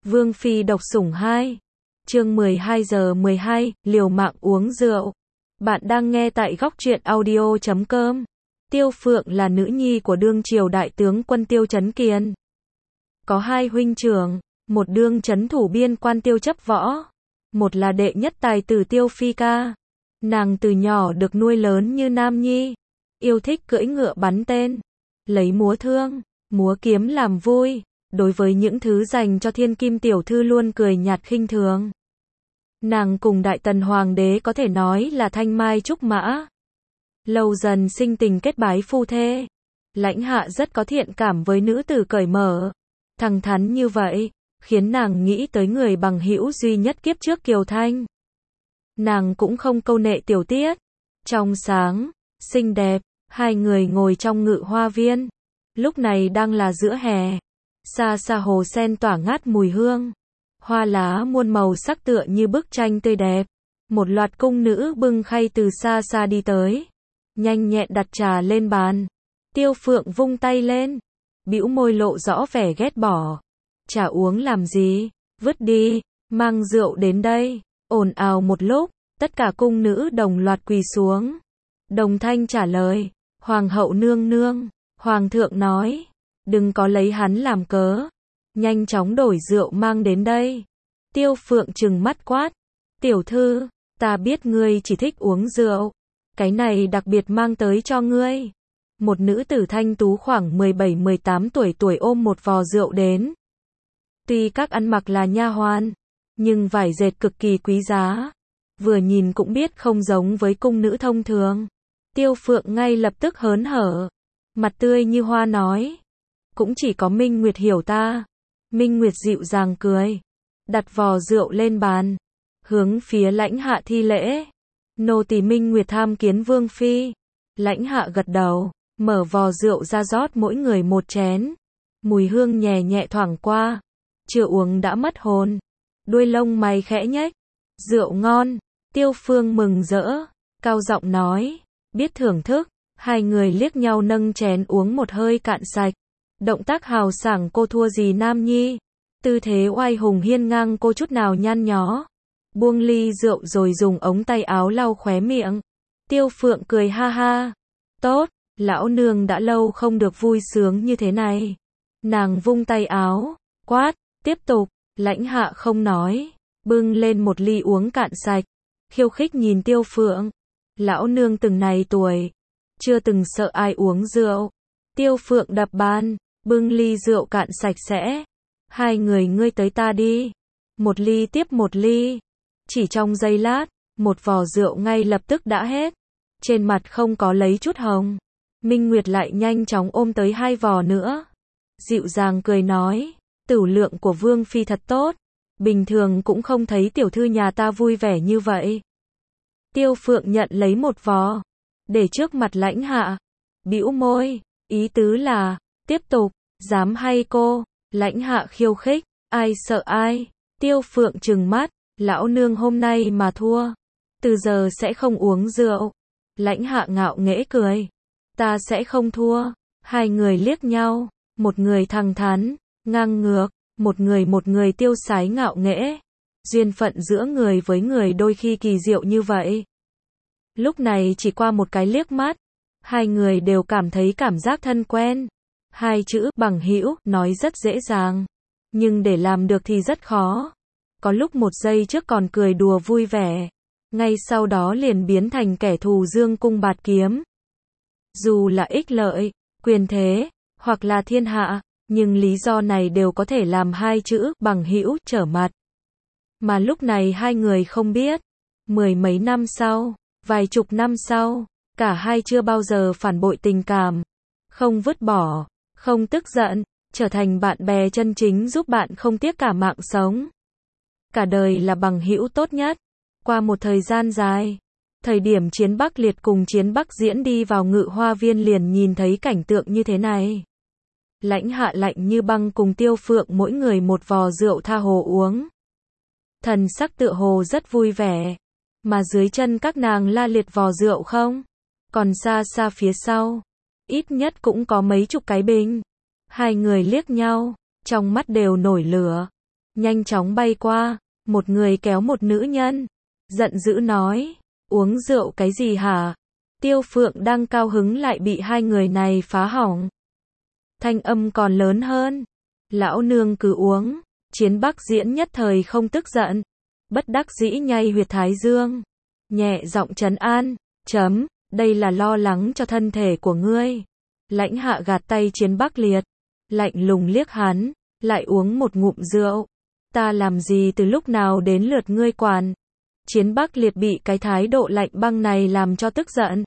Vương Phi độc sủng 2. Chương 12:12, liều mạng uống rượu. Bạn đang nghe tại góc truyện audio.com. Tiêu Phượng là nữ nhi của đương triều đại tướng quân Tiêu Chấn Kiên. Có hai huynh trưởng, một đương trấn thủ biên quan Tiêu Chấp Võ, một là đệ nhất tài tử Tiêu Phi Ca. Nàng từ nhỏ được nuôi lớn như nam nhi, yêu thích cưỡi ngựa bắn tên, lấy múa thương, múa kiếm làm vui. Đối với những thứ dành cho thiên kim tiểu thư luôn cười nhạt khinh thường. Nàng cùng đại tần hoàng đế có thể nói là thanh mai trúc mã. Lâu dần sinh tình kết bái phu thê. Lãnh Hạ rất có thiện cảm với nữ tử cởi mở, thẳng thắn như vậy, khiến nàng nghĩ tới người bằng hữu duy nhất kiếp trước Kiều Thanh. Nàng cũng không câu nệ tiểu tiết, trong sáng, xinh đẹp, hai người ngồi trong ngự hoa viên. Lúc này đang là giữa hè. Xa xa hồ sen tỏa ngát mùi hương, hoa lá muôn màu sắc tựa như bức tranh tươi đẹp. Một loạt cung nữ bưng khay từ xa xa đi tới, nhanh nhẹn đặt trà lên bàn. Tiêu Phượng vung tay lên, bĩu môi lộ rõ vẻ ghét bỏ. Trà uống làm gì, vứt đi, mang rượu đến đây. Ồn ào một lúc, tất cả cung nữ đồng loạt quỳ xuống. Đồng thanh trả lời, Hoàng hậu nương nương, Hoàng thượng nói, đừng có lấy hắn làm cớ, nhanh chóng đổi rượu mang đến đây. Tiêu Phượng trừng mắt quát, tiểu thư, ta biết ngươi chỉ thích uống rượu, cái này đặc biệt mang tới cho ngươi. Một nữ tử thanh tú khoảng 17-18 tuổi ôm một vò rượu đến. Tuy các ăn mặc là nha hoàn, nhưng vải dệt cực kỳ quý giá, vừa nhìn cũng biết không giống với cung nữ thông thường. Tiêu Phượng ngay lập tức hớn hở, mặt tươi như hoa nói, cũng chỉ có Minh Nguyệt hiểu ta. Minh Nguyệt dịu dàng cười, đặt vò rượu lên bàn, hướng phía Lãnh Hạ thi lễ. Nô tỳ Minh Nguyệt tham kiến Vương Phi. Lãnh Hạ gật đầu, mở vò rượu ra rót mỗi người một chén. Mùi hương nhẹ nhẹ thoảng qua, chưa uống đã mất hồn. Đuôi lông mày khẽ nhếch, rượu ngon. Tiêu Phương mừng rỡ, cao giọng nói, biết thưởng thức. Hai người liếc nhau nâng chén uống một hơi cạn sạch. Động tác hào sảng cô thua gì nam nhi, tư thế oai hùng hiên ngang cô chút nào nhăn nhó. Buông ly rượu rồi dùng ống tay áo lau khóe miệng. Tiêu Phượng cười ha ha, tốt, lão nương đã lâu không được vui sướng như thế này. Nàng vung tay áo, quát, tiếp tục. Lãnh Hạ không nói, bưng lên một ly uống cạn sạch, khiêu khích nhìn Tiêu Phượng. Lão nương từng này tuổi, chưa từng sợ ai uống rượu. Tiêu Phượng đập bàn, bưng ly rượu cạn sạch sẽ. Hai người ngươi tới ta đi. Một ly tiếp một ly. Chỉ trong giây lát, một vò rượu ngay lập tức đã hết. Trên mặt không có lấy chút hồng. Minh Nguyệt lại nhanh chóng ôm tới hai vò nữa. Dịu dàng cười nói, tửu lượng của Vương Phi thật tốt. Bình thường cũng không thấy tiểu thư nhà ta vui vẻ như vậy. Tiêu Phượng nhận lấy một vò, để trước mặt Lãnh Hạ. Bĩu môi, ý tứ là, tiếp tục, dám hay cô? Lãnh Hạ khiêu khích, ai sợ ai? Tiêu Phượng trừng mắt, lão nương hôm nay mà thua, từ giờ sẽ không uống rượu. Lãnh Hạ ngạo nghễ cười, ta sẽ không thua. Hai người liếc nhau, một người thẳng thắn, ngang ngược, một người tiêu sái ngạo nghễ. Duyên phận giữa người với người đôi khi kỳ diệu như vậy. Lúc này chỉ qua một cái liếc mắt, hai người đều cảm thấy cảm giác thân quen. Hai chữ bằng hữu nói rất dễ dàng, nhưng để làm được thì rất khó. Có lúc một giây trước còn cười đùa vui vẻ, ngay sau đó liền biến thành kẻ thù dương cung bạt kiếm. Dù là ích lợi, quyền thế, hoặc là thiên hạ, nhưng lý do này đều có thể làm hai chữ bằng hữu trở mặt. Mà lúc này hai người không biết, mười mấy năm sau, vài chục năm sau, cả hai chưa bao giờ phản bội tình cảm, không vứt bỏ, không tức giận, trở thành bạn bè chân chính giúp bạn không tiếc cả mạng sống. Cả đời là bằng hữu tốt nhất. Qua một thời gian dài, thời điểm chiến Bắc Liệt cùng chiến Bắc Diễn đi vào ngự hoa viên liền nhìn thấy cảnh tượng như thế này. Lãnh Hạ lạnh như băng cùng Tiêu Phượng mỗi người một vò rượu tha hồ uống. Thần sắc tựa hồ rất vui vẻ, mà dưới chân các nàng la liệt vò rượu không? Còn xa xa phía sau, ít nhất cũng có mấy chục cái bình. Hai người liếc nhau, trong mắt đều nổi lửa. nhanh chóng bay qua, một người kéo một nữ nhân, giận dữ nói, uống rượu cái gì hả? Tiêu Phượng đang cao hứng lại bị hai người này phá hỏng. Thanh âm còn lớn hơn, lão nương cứ uống. Chiến Bắc Diễn nhất thời không tức giận, bất đắc dĩ nhay huyệt thái dương, nhẹ giọng trấn an, đây là lo lắng cho thân thể của ngươi. Lãnh Hạ gạt tay Chiến Bắc Liệt, lạnh lùng liếc hắn, lại uống một ngụm rượu. Ta làm gì từ lúc nào đến lượt ngươi quản? Chiến Bắc Liệt bị cái thái độ lạnh băng này làm cho tức giận.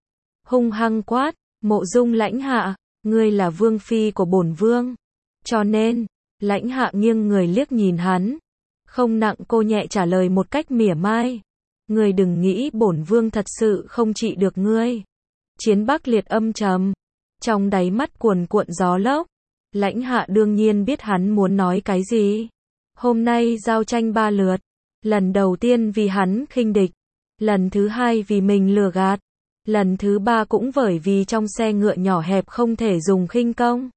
Hung hăng quát, Mộ Dung Lãnh Hạ, ngươi là vương phi của bổn vương. Cho nên, Lãnh Hạ nghiêng người liếc nhìn hắn, không nặng cô nhẹ trả lời một cách mỉa mai. Ngươi đừng nghĩ bổn vương thật sự không trị được ngươi. Chiến Bắc Liệt âm trầm, trong đáy mắt cuồn cuộn gió lốc. Lãnh Hạ đương nhiên biết hắn muốn nói cái gì. Hôm nay giao tranh 3 lượt, lần đầu tiên vì hắn khinh địch, lần thứ 2 vì mình lừa gạt, lần thứ 3 cũng bởi vì trong xe ngựa nhỏ hẹp không thể dùng khinh công.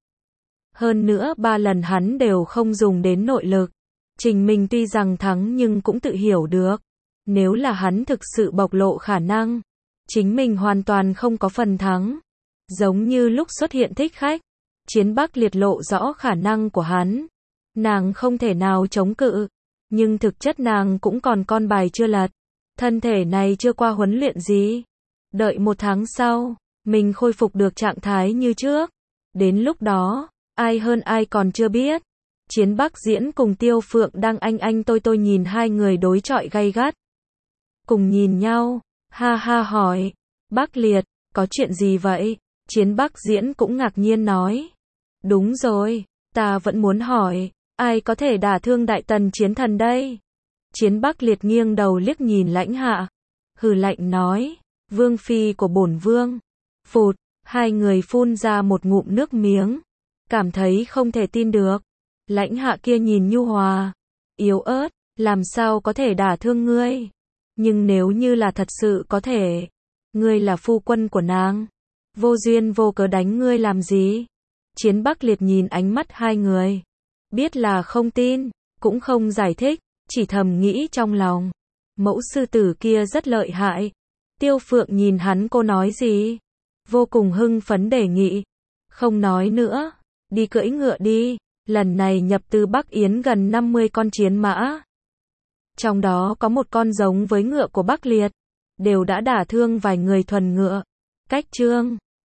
Hơn nữa 3 lần hắn đều không dùng đến nội lực. Trình Minh tuy rằng thắng nhưng cũng tự hiểu được, nếu là hắn thực sự bộc lộ khả năng, chính mình hoàn toàn không có phần thắng. Giống như lúc xuất hiện thích khách, Chiến Bắc Liệt lộ rõ khả năng của hắn. Nàng không thể nào chống cự, nhưng thực chất nàng cũng còn con bài chưa lật. Thân thể này chưa qua huấn luyện gì. Đợi 1 tháng sau, mình khôi phục được trạng thái như trước. Đến lúc đó, ai hơn ai còn chưa biết. Chiến Bắc Diễn cùng Tiêu Phượng đang anh tôi nhìn hai người đối chọi gay gắt. Cùng nhìn nhau, ha ha hỏi, Bắc Liệt, có chuyện gì vậy? Chiến Bắc Diễn cũng ngạc nhiên nói, đúng rồi, ta vẫn muốn hỏi, ai có thể đả thương Đại Tần Chiến Thần đây? Chiến Bắc Liệt nghiêng đầu liếc nhìn Lãnh Hạ, hừ lạnh nói, vương phi của bổn vương. Phụt, hai người phun ra một ngụm nước miếng, cảm thấy không thể tin được. Lãnh Hạ kia nhìn nhu hòa, yếu ớt, làm sao có thể đả thương ngươi? Nhưng nếu như là thật sự có thể, ngươi là phu quân của nàng, vô duyên vô cớ đánh ngươi làm gì? Chiến Bắc Liệt nhìn ánh mắt hai người, biết là không tin, cũng không giải thích, chỉ thầm nghĩ trong lòng, mẫu sư tử kia rất lợi hại. Tiêu Phượng nhìn hắn, cô nói gì? Vô cùng hưng phấn đề nghị, không nói nữa, đi cưỡi ngựa đi, lần này nhập từ Bắc Yến gần 50 con chiến mã. Trong đó có một con giống với ngựa của Bắc Liệt, đều đã đả thương vài người thuần ngựa. Cách chương